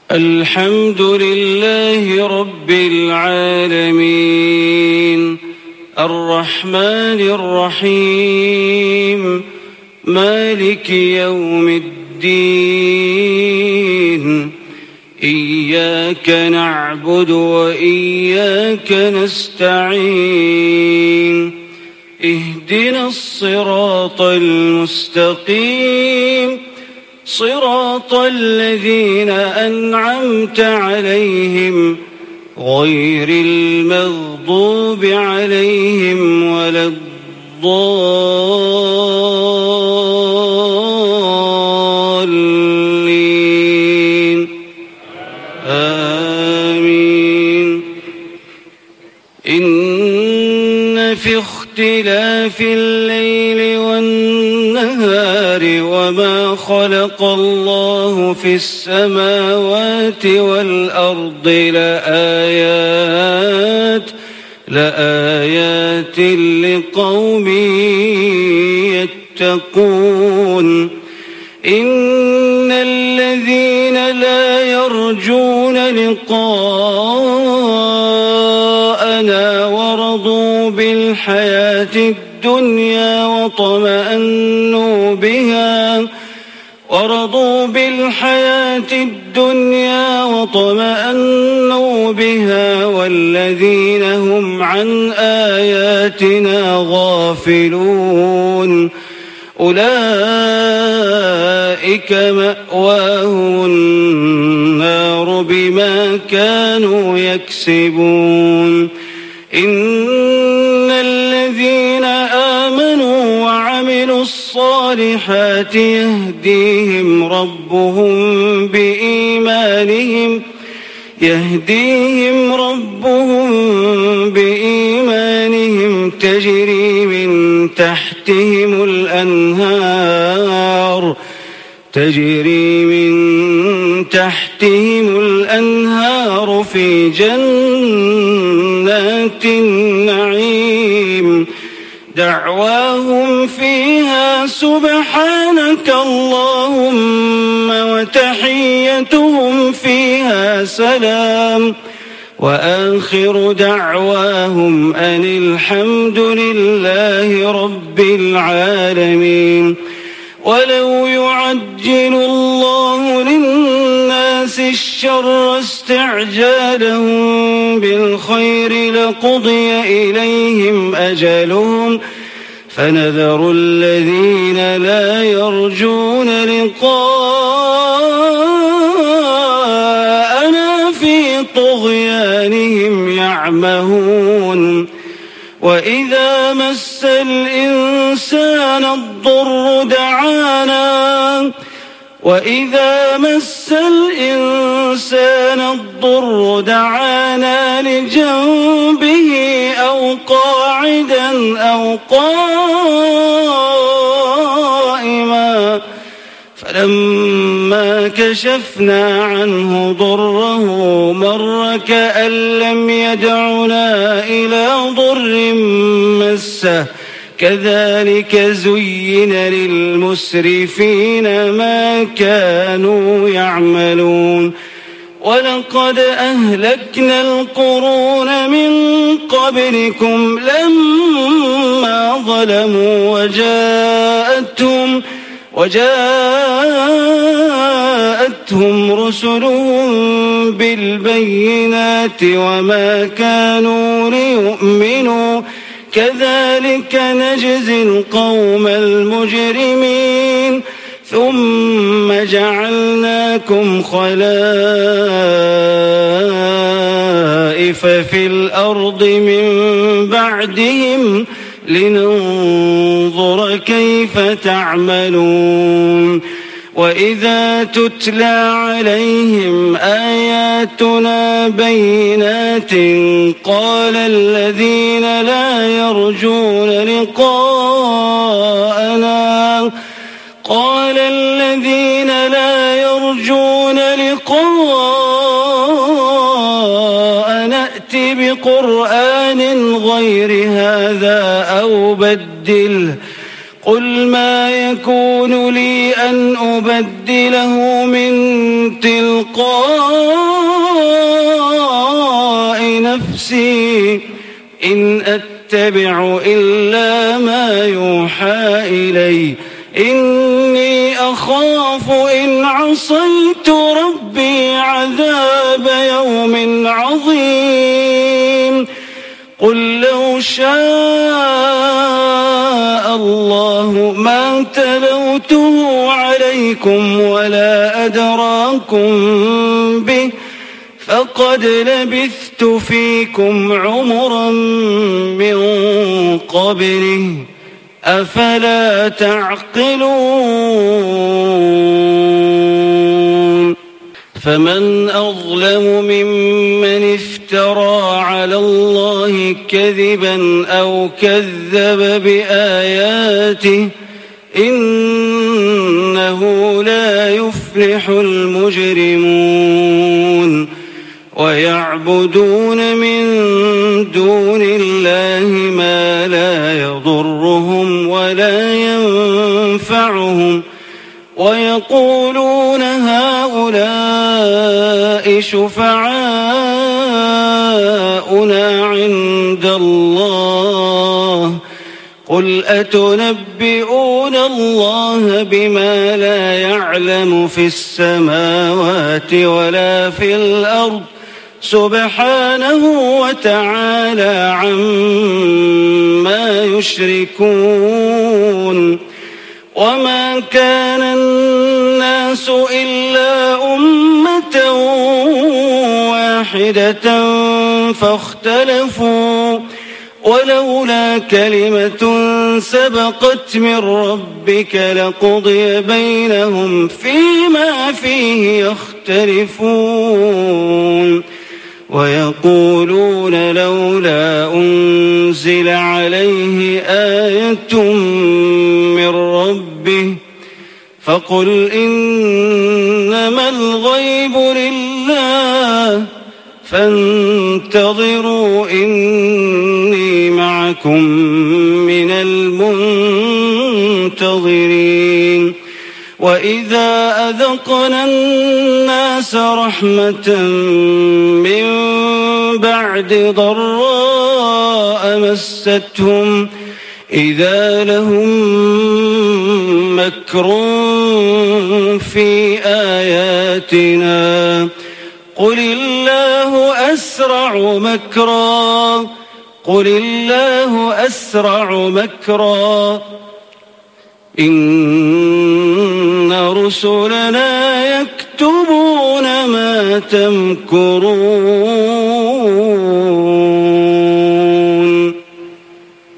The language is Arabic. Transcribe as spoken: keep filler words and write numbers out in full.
الحمد لله رب العالمين الرحمن الرحيم مالك يوم الدين إياك نعبد وإياك نستعين اهدنا الصراط المستقيم صراط الذين أنعمت عليهم غير المغضوب عليهم ولا الضالين آمين. إن في اختلاف الليل والنهار وما خلق الله في السماوات والأرض لآيات لآيات لقوم يتقون. إن الذين لا يرجون لقاءنا ورضوا بالحياة الدنيا وطمأنوا بها ورضوا بالحياة الدنيا وطمأنوا بها والذين هم عن آياتنا غافلون أولئك مأواهم النار بما كانوا يكسبون. إن الذين آمنوا وعملوا الصالحات يهديهم ربهم بإيمانهم يهديهم ربهم بإيمانهم تجري من تحتهم الأنهار تجري من تحتهم الأنهار في جنات النعيم دعواهم فيها سبحانك اللهم وتحيتهم فيها سلام وآخر دعواهم أن الحمد لله رب العالمين. ولو يعجل الله للناس الشر استعجالهم بالخير لقضي إليهم أجلهم فنذر الذين لا يرجون لقاءنا في طغيانهم يعمهون. وإذا مس الإنسان الضر دعانا وإذا مس الإنسان الضر دعانا لجنبه أو قاعدا أو قائما فلما كشفنا عنه ضره مر كأن لم يدعنا إلى ضر مسه كذلك زين للمسرفين ما كانوا يعملون. ولقد أهلكنا القرون من قبلكم لما ظلموا وجاءتهم وجاءتهم رسلهم بالبينات وما كانوا ليؤمنوا كذلك نجزي القوم المجرمين. ثم جعلناكم خلائف في الأرض من بعدهم لننظر كيف تعملون. وإذا تتلى عليهم آياتنا بينات قال الذين لا يرجون لقاءنا قال الذين لا يرجون لقاءنا ائت بقرآن غير هذا أو بدله قل ما يكون لي أن أبدله من تلقاء نفسي إن أتبع إلا ما يوحى إلي إني أخاف إن عصيت ربي عذاب يوم عظيم قل لو شاء الله ما تلوته عليكم ولا أدراكم به فقد لبثت فيكم عمرا من قبله أفلا تعقلون فمن أظلم ممن افترى على الله كذبا أو كذب بآياته إنه لا يفلح المجرمون ويعبدون من دون الله ما لا يضرهم ولا ينفعهم ويقولون هؤلاء شفعاؤنا عند الله قل أتنبئون الله بما لا يعلم في السماوات ولا في الأرض سبحانه وتعالى عما يشركون وما كان الناس إلا أمة واحدة فاختلفوا ولولا كلمة سبقت من ربك لقضي بينهم فيما فيه يختلفون ويقولون لولا أنزل عليه آية من ربه فقل إنما الغيب لله فانتظروا إني معكم من المنتظرين وإذا أذقنا الناس رحمة من بعد ضراء مستهم إذا لهم مكر في آياتنا قل الله أسرع مكرا قل الله أسرع مكرا إن رسلنا يكتبون ما تمكرون